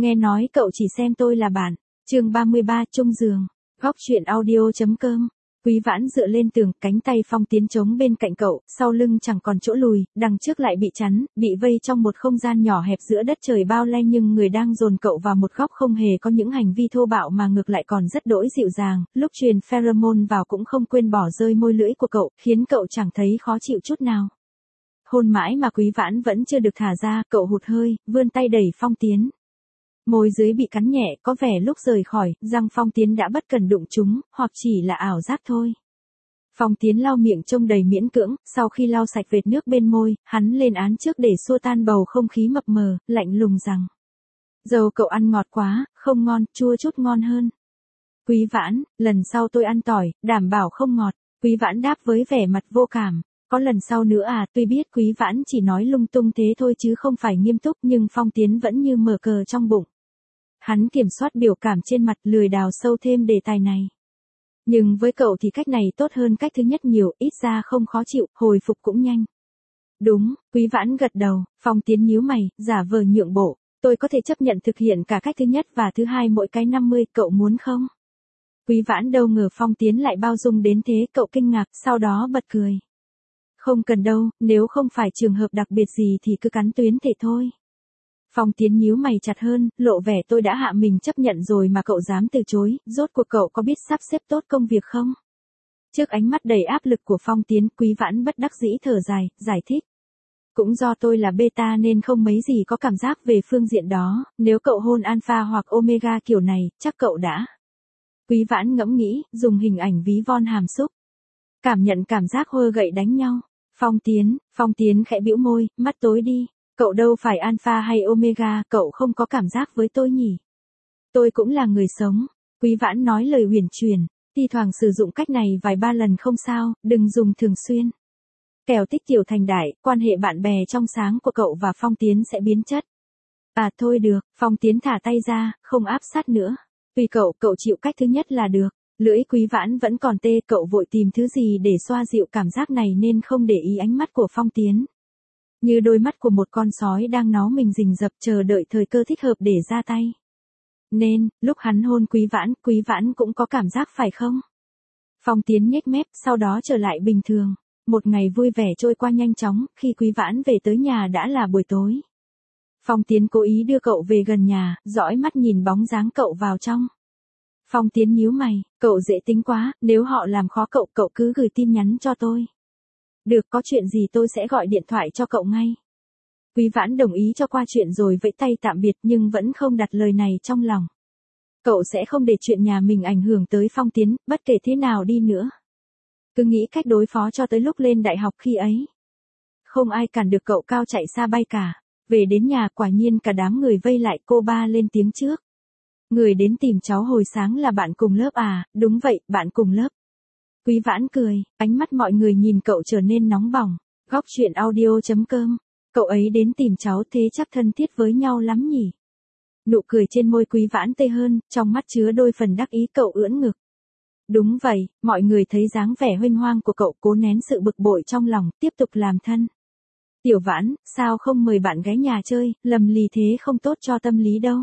nghe nói cậu chỉ xem tôi là bạn. Chương 33 chung giường. Góc truyện audio.com. Quý Vãn dựa lên tường, cánh tay Phong Tiến chống bên cạnh cậu, sau lưng chẳng còn chỗ lùi, đằng trước lại bị chắn, bị vây trong một không gian nhỏ hẹp giữa đất trời bao la, nhưng người đang dồn cậu vào một góc không hề có những hành vi thô bạo mà ngược lại còn rất đỗi dịu dàng, lúc truyền pheromone vào cũng không quên bỏ rơi môi lưỡi của cậu, khiến cậu chẳng thấy khó chịu chút nào. Hôn mãi mà Quý Vãn vẫn chưa được thả ra, cậu hụt hơi, vươn tay đẩy Phong Tiến. Môi dưới bị cắn nhẹ, có vẻ lúc rời khỏi, răng Phong Tiến đã bất cần đụng chúng, hoặc chỉ là ảo giác thôi. Phong Tiến lau miệng trông đầy miễn cưỡng, sau khi lau sạch vệt nước bên môi, hắn lên án trước để xua tan bầu không khí mập mờ, lạnh lùng rằng: dầu cậu ăn ngọt quá, không ngon, chua chút ngon hơn. Quý Vãn, lần sau tôi ăn tỏi, đảm bảo không ngọt. Quý Vãn đáp với vẻ mặt vô cảm. Có lần sau nữa à? Tuy biết Quý Vãn chỉ nói lung tung thế thôi chứ không phải nghiêm túc, nhưng Phong Tiến vẫn như mở cờ trong bụng. Hắn kiểm soát biểu cảm trên mặt, lười đào sâu thêm đề tài này. Nhưng với cậu thì cách này tốt hơn cách thứ nhất nhiều, ít ra không khó chịu, hồi phục cũng nhanh. Đúng, Quý Vãn gật đầu. Phong Tiến nhíu mày, giả vờ nhượng bộ. Tôi có thể chấp nhận thực hiện cả cách thứ nhất và thứ hai mỗi cái 50, cậu muốn không? Quý Vãn đâu ngờ Phong Tiến lại bao dung đến thế, cậu kinh ngạc, sau đó bật cười. Không cần đâu, nếu không phải trường hợp đặc biệt gì thì cứ cắn tuyến thể thôi. Phong Tiến nhíu mày chặt hơn, lộ vẻ tôi đã hạ mình chấp nhận rồi mà cậu dám từ chối, rốt cuộc cậu có biết sắp xếp tốt công việc không? Trước ánh mắt đầy áp lực của Phong Tiến, Quý Vãn bất đắc dĩ thở dài, giải thích. Cũng do tôi là beta nên không mấy gì có cảm giác về phương diện đó, nếu cậu hôn alpha hoặc omega kiểu này, chắc cậu đã. Quý Vãn ngẫm nghĩ, dùng hình ảnh ví von hàm xúc. Cảm nhận cảm giác hơ gậy đánh nhau. Phong Tiến khẽ bĩu môi, mắt tối đi. Cậu đâu phải alpha hay omega, cậu không có cảm giác với tôi nhỉ? Tôi cũng là người sống. Quý Vãn nói lời huyền chuyển, thi thoảng sử dụng cách này vài ba lần không sao, đừng dùng thường xuyên. Kẻo tích tiểu thành đại, quan hệ bạn bè trong sáng của cậu và Phong Tiến sẽ biến chất. À thôi được, Phong Tiến thả tay ra, không áp sát nữa. Tùy cậu chịu cách thứ nhất là được. Lưỡi Quý Vãn vẫn còn tê, cậu vội tìm thứ gì để xoa dịu cảm giác này nên không để ý ánh mắt của Phong Tiến. Như đôi mắt của một con sói đang nó mình rình rập chờ đợi thời cơ thích hợp để ra tay. Nên, lúc hắn hôn Quý Vãn cũng có cảm giác phải không? Phong Tiến nhếch mép, sau đó trở lại bình thường. Một ngày vui vẻ trôi qua nhanh chóng, khi Quý Vãn về tới nhà đã là buổi tối. Phong Tiến cố ý đưa cậu về gần nhà, dõi mắt nhìn bóng dáng cậu vào trong. Phong Tiến nhíu mày, cậu dễ tính quá, nếu họ làm khó cậu cứ gửi tin nhắn cho tôi. Được, có chuyện gì tôi sẽ gọi điện thoại cho cậu ngay. Quý Vãn đồng ý cho qua chuyện rồi vẫy tay tạm biệt nhưng vẫn không đặt lời này trong lòng. Cậu sẽ không để chuyện nhà mình ảnh hưởng tới Phong Tiến, bất kể thế nào đi nữa. Cứ nghĩ cách đối phó cho tới lúc lên đại học khi ấy. Không ai cản được cậu cao chạy xa bay cả. Về đến nhà quả nhiên cả đám người vây lại, cô ba lên tiếng trước. Người đến tìm cháu hồi sáng là bạn cùng lớp à? Đúng vậy, bạn cùng lớp. Quý Vãn cười, ánh mắt mọi người nhìn cậu trở nên nóng bỏng. Góc truyện audio.com. Cậu ấy đến tìm cháu thế chắc thân thiết với nhau lắm nhỉ? Nụ cười trên môi Quý Vãn tê hơn, trong mắt chứa đôi phần đắc ý, cậu ưỡn ngực. Đúng vậy, mọi người thấy dáng vẻ huênh hoang của cậu cố nén sự bực bội trong lòng, tiếp tục làm thân. Tiểu Vãn, sao không mời bạn gái nhà chơi, lầm lì thế không tốt cho tâm lý đâu.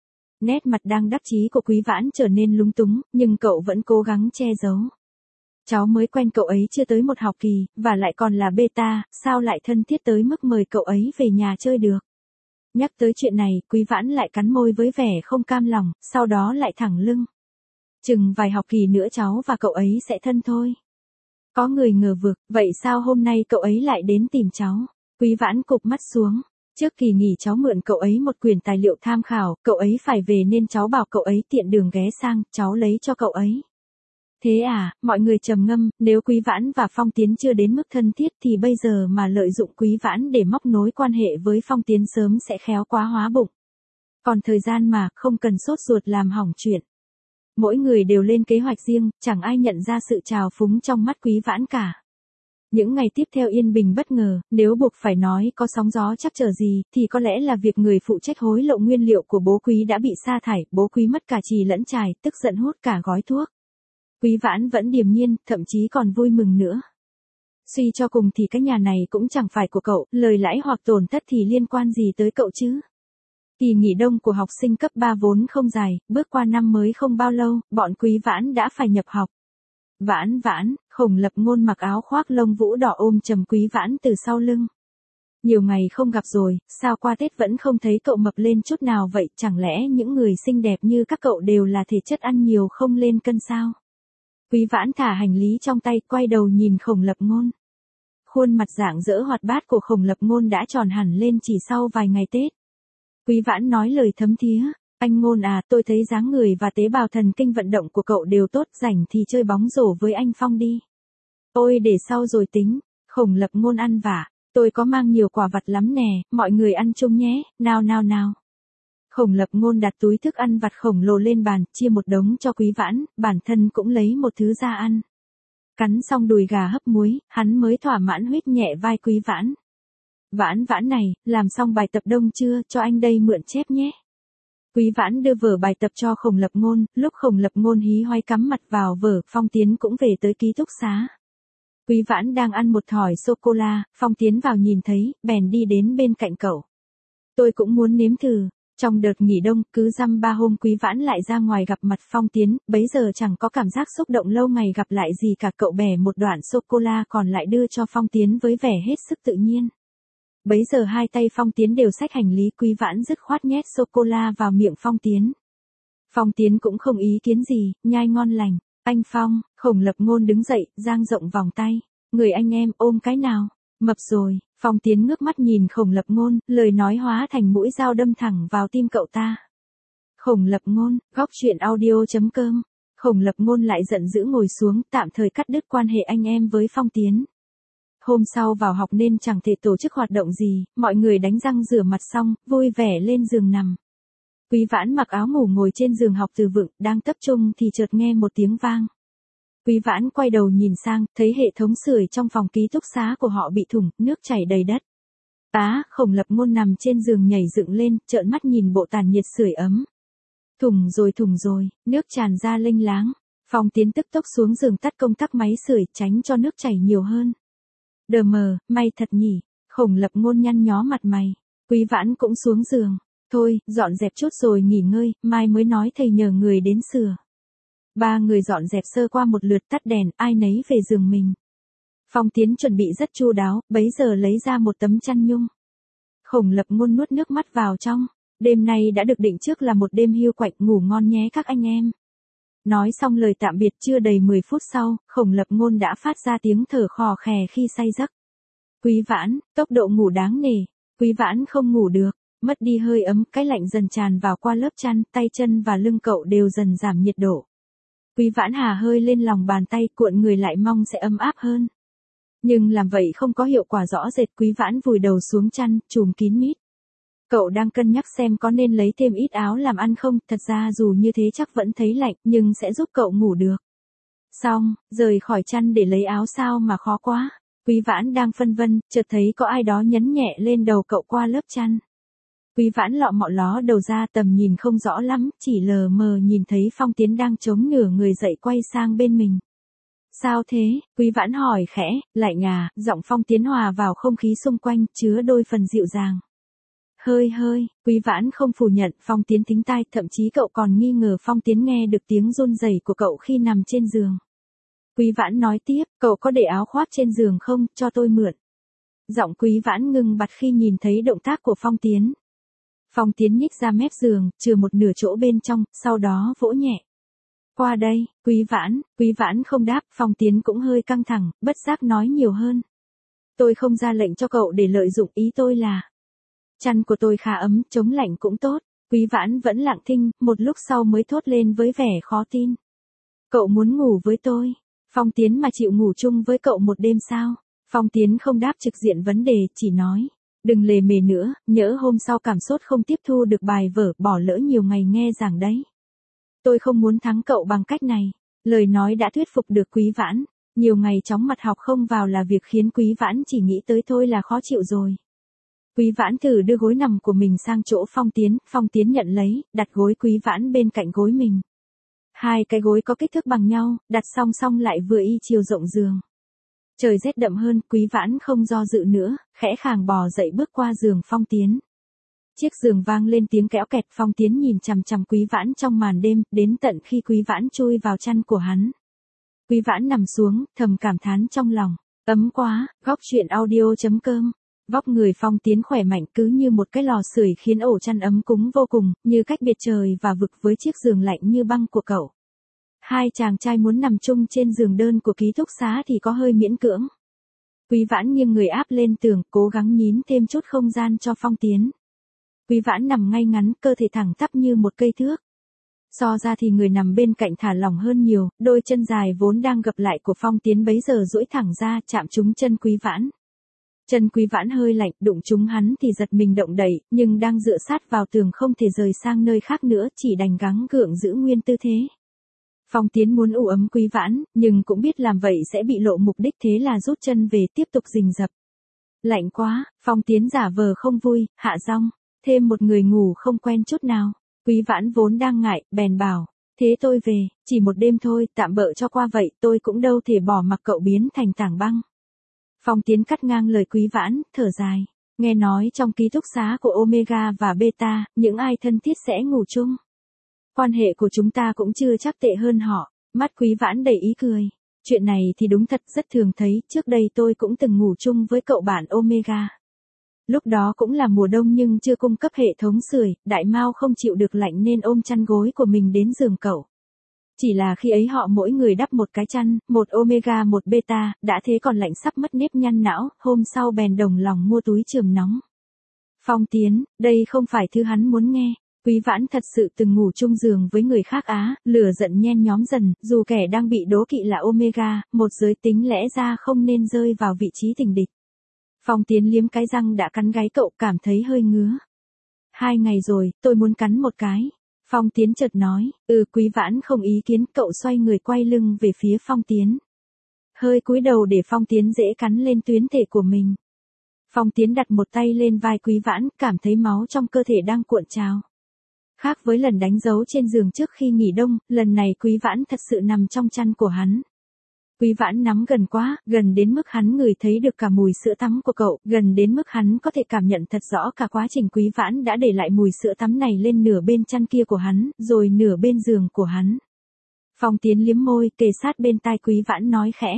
Nét mặt đang đắc chí của Quý Vãn trở nên lúng túng, nhưng cậu vẫn cố gắng che giấu. Cháu mới quen cậu ấy chưa tới một học kỳ, và lại còn là beta, sao lại thân thiết tới mức mời cậu ấy về nhà chơi được. Nhắc tới chuyện này, Quý Vãn lại cắn môi với vẻ không cam lòng, sau đó lại thẳng lưng. Chừng vài học kỳ nữa cháu và cậu ấy sẽ thân thôi. Có người ngờ vực, vậy sao hôm nay cậu ấy lại đến tìm cháu? Quý Vãn cụp mắt xuống. Trước kỳ nghỉ cháu mượn cậu ấy một quyển tài liệu tham khảo, cậu ấy phải về nên cháu bảo cậu ấy tiện đường ghé sang, cháu lấy cho cậu ấy. Thế à, mọi người trầm ngâm, nếu Quý Vãn và Phong Tiến chưa đến mức thân thiết thì bây giờ mà lợi dụng Quý Vãn để móc nối quan hệ với Phong Tiến sớm sẽ khéo quá hóa bụng. Còn thời gian mà, không cần sốt ruột làm hỏng chuyện. Mỗi người đều lên kế hoạch riêng, chẳng ai nhận ra sự trào phúng trong mắt Quý Vãn cả. Những ngày tiếp theo yên bình bất ngờ, nếu buộc phải nói có sóng gió chắc trở gì, thì có lẽ là việc người phụ trách hối lộ nguyên liệu của bố Quý đã bị sa thải, bố Quý mất cả chì lẫn chài, tức giận hút cả gói thuốc. Quý Vãn vẫn điềm nhiên, thậm chí còn vui mừng nữa. Suy cho cùng thì cái nhà này cũng chẳng phải của cậu, lời lãi hoặc tổn thất thì liên quan gì tới cậu chứ? Kỳ nghỉ đông của học sinh cấp 3 vốn không dài, bước qua năm mới không bao lâu, bọn Quý Vãn đã phải nhập học. Vãn vãn, Khổng Lập Ngôn mặc áo khoác lông vũ đỏ ôm chầm Quý Vãn từ sau lưng. Nhiều ngày không gặp rồi, sao qua Tết vẫn không thấy cậu mập lên chút nào vậy, chẳng lẽ những người xinh đẹp như các cậu đều là thể chất ăn nhiều không lên cân sao? Quý Vãn thả hành lý trong tay, quay đầu nhìn Khổng Lập Ngôn. Khuôn mặt rạng rỡ hoạt bát của Khổng Lập Ngôn đã tròn hẳn lên chỉ sau vài ngày Tết. Quý Vãn nói lời thấm thía, anh Ngôn à, tôi thấy dáng người và tế bào thần kinh vận động của cậu đều tốt, rảnh thì chơi bóng rổ với anh Phong đi. Ôi để sau rồi tính, Khổng Lập Ngôn ăn vả, tôi có mang nhiều quà vặt lắm nè, mọi người ăn chung nhé, nào nào nào. Khổng Lập Ngôn đặt túi thức ăn vặt khổng lồ lên bàn, chia một đống cho Quý Vãn, bản thân cũng lấy một thứ ra ăn. Cắn xong đùi gà hấp muối, hắn mới thỏa mãn huýt nhẹ vai Quý Vãn. Vãn vãn này, làm xong bài tập đông chưa, cho anh đây mượn chép nhé. Quý Vãn đưa vở bài tập cho Khổng Lập Ngôn, lúc Khổng Lập Ngôn hí hoáy cắm mặt vào vở, Phong Tiến cũng về tới ký túc xá. Quý Vãn đang ăn một thỏi sô-cô-la, Phong Tiến vào nhìn thấy, bèn đi đến bên cạnh cậu. Tôi cũng muốn nếm thử. Trong đợt nghỉ đông, cứ dăm ba hôm Quý Vãn lại ra ngoài gặp mặt Phong Tiến, bấy giờ chẳng có cảm giác xúc động lâu ngày gặp lại gì cả, cậu bẻ một đoạn sô-cô-la còn lại đưa cho Phong Tiến với vẻ hết sức tự nhiên. Bấy giờ hai tay Phong Tiến đều xách hành lý, Quý Vãn dứt khoát nhét sô-cô-la vào miệng Phong Tiến. Phong Tiến cũng không ý kiến gì, nhai ngon lành. Anh Phong, Khổng Lập Ngôn đứng dậy, dang rộng vòng tay. Người anh em ôm cái nào? Mập rồi. Phong Tiến ngước mắt nhìn Khổng Lập Ngôn, lời nói hóa thành mũi dao đâm thẳng vào tim cậu ta. Khổng Lập Ngôn, góc truyện audio.com. Khổng Lập Ngôn lại giận dữ ngồi xuống, tạm thời cắt đứt quan hệ anh em với Phong Tiến. Hôm sau vào học nên chẳng thể tổ chức hoạt động gì, mọi người đánh răng rửa mặt xong, vui vẻ lên giường nằm. Quý Vãn mặc áo ngủ ngồi trên giường học từ vựng, đang tập trung thì chợt nghe một tiếng vang. Quý Vãn quay đầu nhìn sang, thấy hệ thống sưởi trong phòng ký túc xá của họ bị thủng, nước chảy đầy đất. Khổng Lập Ngôn nằm trên giường nhảy dựng lên, trợn mắt nhìn bộ tản nhiệt sưởi ấm. Thủng rồi, nước tràn ra lênh láng. Phong Tiến tức tốc xuống giường tắt công tắc máy sưởi, tránh cho nước chảy nhiều hơn. Đờ mờ, may thật nhỉ. Khổng Lập Ngôn nhăn nhó mặt mày. Quý Vãn cũng xuống giường. Thôi, dọn dẹp chút rồi nghỉ ngơi, mai mới nói thầy nhờ người đến sửa. Ba người dọn dẹp sơ qua một lượt, tắt đèn, ai nấy về giường mình. Phong Tiến chuẩn bị rất chu đáo, bấy giờ lấy ra một tấm chăn nhung. Khổng Lập Ngôn nuốt nước mắt vào trong. Đêm nay đã được định trước là một đêm hiu quạnh, ngủ ngon nhé các anh em. Nói xong lời tạm biệt, chưa đầy 10 phút sau, Khổng Lập Ngôn đã phát ra tiếng thở khò khè khi say giấc. Quý Vãn, tốc độ ngủ đáng nể. Quý Vãn không ngủ được, mất đi hơi ấm, cái lạnh dần tràn vào qua lớp chăn, tay chân và lưng cậu đều dần giảm nhiệt độ. Quý Vãn hà hơi lên lòng bàn tay, cuộn người lại mong sẽ ấm áp hơn. Nhưng làm vậy không có hiệu quả rõ rệt, Quý Vãn vùi đầu xuống chăn, trùm kín mít. Cậu đang cân nhắc xem có nên lấy thêm ít áo làm ăn không, thật ra dù như thế chắc vẫn thấy lạnh, nhưng sẽ giúp cậu ngủ được. Xong, rời khỏi chăn để lấy áo sao mà khó quá. Quý Vãn đang phân vân, chợt thấy có ai đó nhấn nhẹ lên đầu cậu qua lớp chăn. Quý Vãn lọ mọ ló đầu ra, tầm nhìn không rõ lắm, chỉ lờ mờ nhìn thấy Phong Tiến đang chống nửa người dậy quay sang bên mình. Sao thế? Quý Vãn hỏi khẽ. Lạnh à? Giọng Phong Tiến hòa vào không khí xung quanh, chứa đôi phần dịu dàng. Hơi, Quý Vãn không phủ nhận, Phong Tiến thính tai, thậm chí cậu còn nghi ngờ Phong Tiến nghe được tiếng run rẩy của cậu khi nằm trên giường. Quý Vãn nói tiếp, cậu có để áo khoác trên giường không, cho tôi mượn. Giọng Quý Vãn ngưng bặt khi nhìn thấy động tác của Phong Tiến. Phong Tiến nhích ra mép giường, chừa một nửa chỗ bên trong, sau đó vỗ nhẹ. Qua đây, Quý Vãn không đáp, Phong Tiến cũng hơi căng thẳng, bất giác nói nhiều hơn. Tôi không ra lệnh cho cậu để lợi dụng, ý tôi là chăn của tôi khá ấm, chống lạnh cũng tốt. Quý Vãn vẫn lặng thinh, một lúc sau mới thốt lên với vẻ khó tin. Cậu muốn ngủ với tôi? Phong Tiến mà chịu ngủ chung với cậu một đêm sao? Phong Tiến không đáp trực diện vấn đề, chỉ nói. Đừng lề mề nữa, nhỡ hôm sau cảm sốt không tiếp thu được bài vở, bỏ lỡ nhiều ngày nghe giảng đấy. Tôi không muốn thắng cậu bằng cách này. Lời nói đã thuyết phục được Quý Vãn. Nhiều ngày chóng mặt học không vào là việc khiến Quý Vãn chỉ nghĩ tới thôi là khó chịu rồi. Quý Vãn thử đưa gối nằm của mình sang chỗ Phong Tiến nhận lấy, đặt gối Quý Vãn bên cạnh gối mình. Hai cái gối có kích thước bằng nhau, đặt song song lại vừa y chiều rộng giường. Trời rét đậm hơn, Quý Vãn không do dự nữa, khẽ khàng bò dậy bước qua giường Phong Tiến. Chiếc giường vang lên tiếng kéo kẹt, Phong Tiến nhìn chằm chằm Quý Vãn trong màn đêm, đến tận khi Quý Vãn chui vào chăn của hắn. Quý Vãn nằm xuống, thầm cảm thán trong lòng, ấm quá. Góc truyện audio.com. Vóc người Phong Tiến khỏe mạnh cứ như một cái lò sưởi khiến ổ chăn ấm cúng vô cùng, như cách biệt trời và vực với chiếc giường lạnh như băng của cậu. Hai chàng trai muốn nằm chung trên giường đơn của ký túc xá thì có hơi miễn cưỡng. Quý Vãn nghiêng người áp lên tường, cố gắng nhín thêm chút không gian cho Phong Tiến. Quý Vãn nằm ngay ngắn, cơ thể thẳng tắp như một cây thước. So ra thì người nằm bên cạnh thả lỏng hơn nhiều, đôi chân dài vốn đang gập lại của Phong Tiến bấy giờ duỗi thẳng ra, chạm trúng chân Quý Vãn. Chân Quý Vãn hơi lạnh, đụng trúng hắn thì giật mình động đậy, nhưng đang dựa sát vào tường không thể rời sang nơi khác nữa, chỉ đành gắng gượng giữ nguyên tư thế. Phong Tiến muốn ủ ấm Quý Vãn, nhưng cũng biết làm vậy sẽ bị lộ mục đích, thế là rút chân về tiếp tục rình rập. Lạnh quá, Phong Tiến giả vờ không vui, hạ giọng, thêm một người ngủ không quen chút nào. Quý Vãn vốn đang ngại, bèn bảo, thế tôi về, chỉ một đêm thôi, tạm bợ cho qua vậy, tôi cũng đâu thể bỏ mặc cậu biến thành tảng băng. Phong Tiến cắt ngang lời Quý Vãn, thở dài, nghe nói trong ký túc xá của Omega và Beta, những ai thân thiết sẽ ngủ chung. Quan hệ của chúng ta cũng chưa chắc tệ hơn họ. Mắt Quý Vãn đầy ý cười. Chuyện này thì đúng thật rất thường thấy, trước đây tôi cũng từng ngủ chung với cậu bạn Omega. Lúc đó cũng là mùa đông nhưng chưa cung cấp hệ thống sưởi, Đại Mao không chịu được lạnh nên ôm chăn gối của mình đến giường cậu. Chỉ là khi ấy họ mỗi người đắp một cái chăn, một Omega một Beta, đã thế còn lạnh sắp mất nếp nhăn não, hôm sau bèn đồng lòng mua túi chườm nóng. Phong Tiến, đây không phải thứ hắn muốn nghe. Quý Vãn thật sự từng ngủ chung giường với người khác á, lửa giận nhen nhóm dần, dù kẻ đang bị đố kỵ là Omega, một giới tính lẽ ra không nên rơi vào vị trí tình địch. Phong Tiến liếm cái răng đã cắn gáy cậu, cảm thấy hơi ngứa. 2 ngày rồi, tôi muốn cắn một cái. Phong Tiến chợt nói, Quý Vãn không ý kiến, cậu xoay người quay lưng về phía Phong Tiến. Hơi cúi đầu để Phong Tiến dễ cắn lên tuyến thể của mình. Phong Tiến đặt một tay lên vai Quý Vãn, cảm thấy máu trong cơ thể đang cuộn trào. Khác với lần đánh dấu trên giường trước khi nghỉ đông, lần này Quý Vãn thật sự nằm trong chăn của hắn. Quý Vãn nắm gần quá, gần đến mức hắn ngửi thấy được cả mùi sữa tắm của cậu, gần đến mức hắn có thể cảm nhận thật rõ cả quá trình Quý Vãn đã để lại mùi sữa tắm này lên nửa bên chăn kia của hắn, rồi nửa bên giường của hắn. Phong Tiến liếm môi, kề sát bên tai Quý Vãn nói khẽ.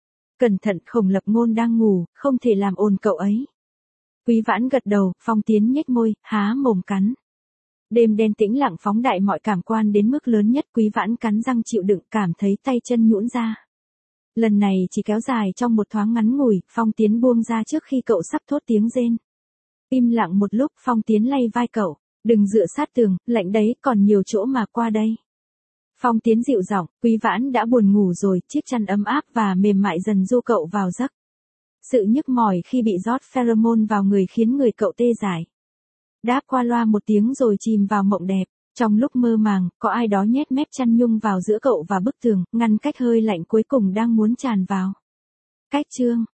Cẩn thận, Khổng Lập Ngôn đang ngủ, không thể làm ồn cậu ấy. Quý Vãn gật đầu, Phong Tiến nhếch môi, há mồm cắn. Đêm đen tĩnh lặng phóng đại mọi cảm quan đến mức lớn nhất, Quý Vãn cắn răng chịu đựng, cảm thấy tay chân nhũn ra. Lần này chỉ kéo dài trong một thoáng ngắn ngủi, Phong Tiến buông ra trước khi cậu sắp thốt tiếng rên. Im lặng một lúc, Phong Tiến lay vai cậu, đừng dựa sát tường, lạnh đấy, còn nhiều chỗ mà qua đây. Phong Tiến dịu giọng, Quý Vãn đã buồn ngủ rồi, chiếc chăn ấm áp và mềm mại dần du cậu vào giấc. Sự nhức mỏi khi bị rót pheromone vào người khiến người cậu tê dại. Đáp qua loa một tiếng rồi chìm vào mộng đẹp. Trong lúc mơ màng, có ai đó nhét mép chăn nhung vào giữa cậu và bức tường, ngăn cách hơi lạnh cuối cùng đang muốn tràn vào. Cách chương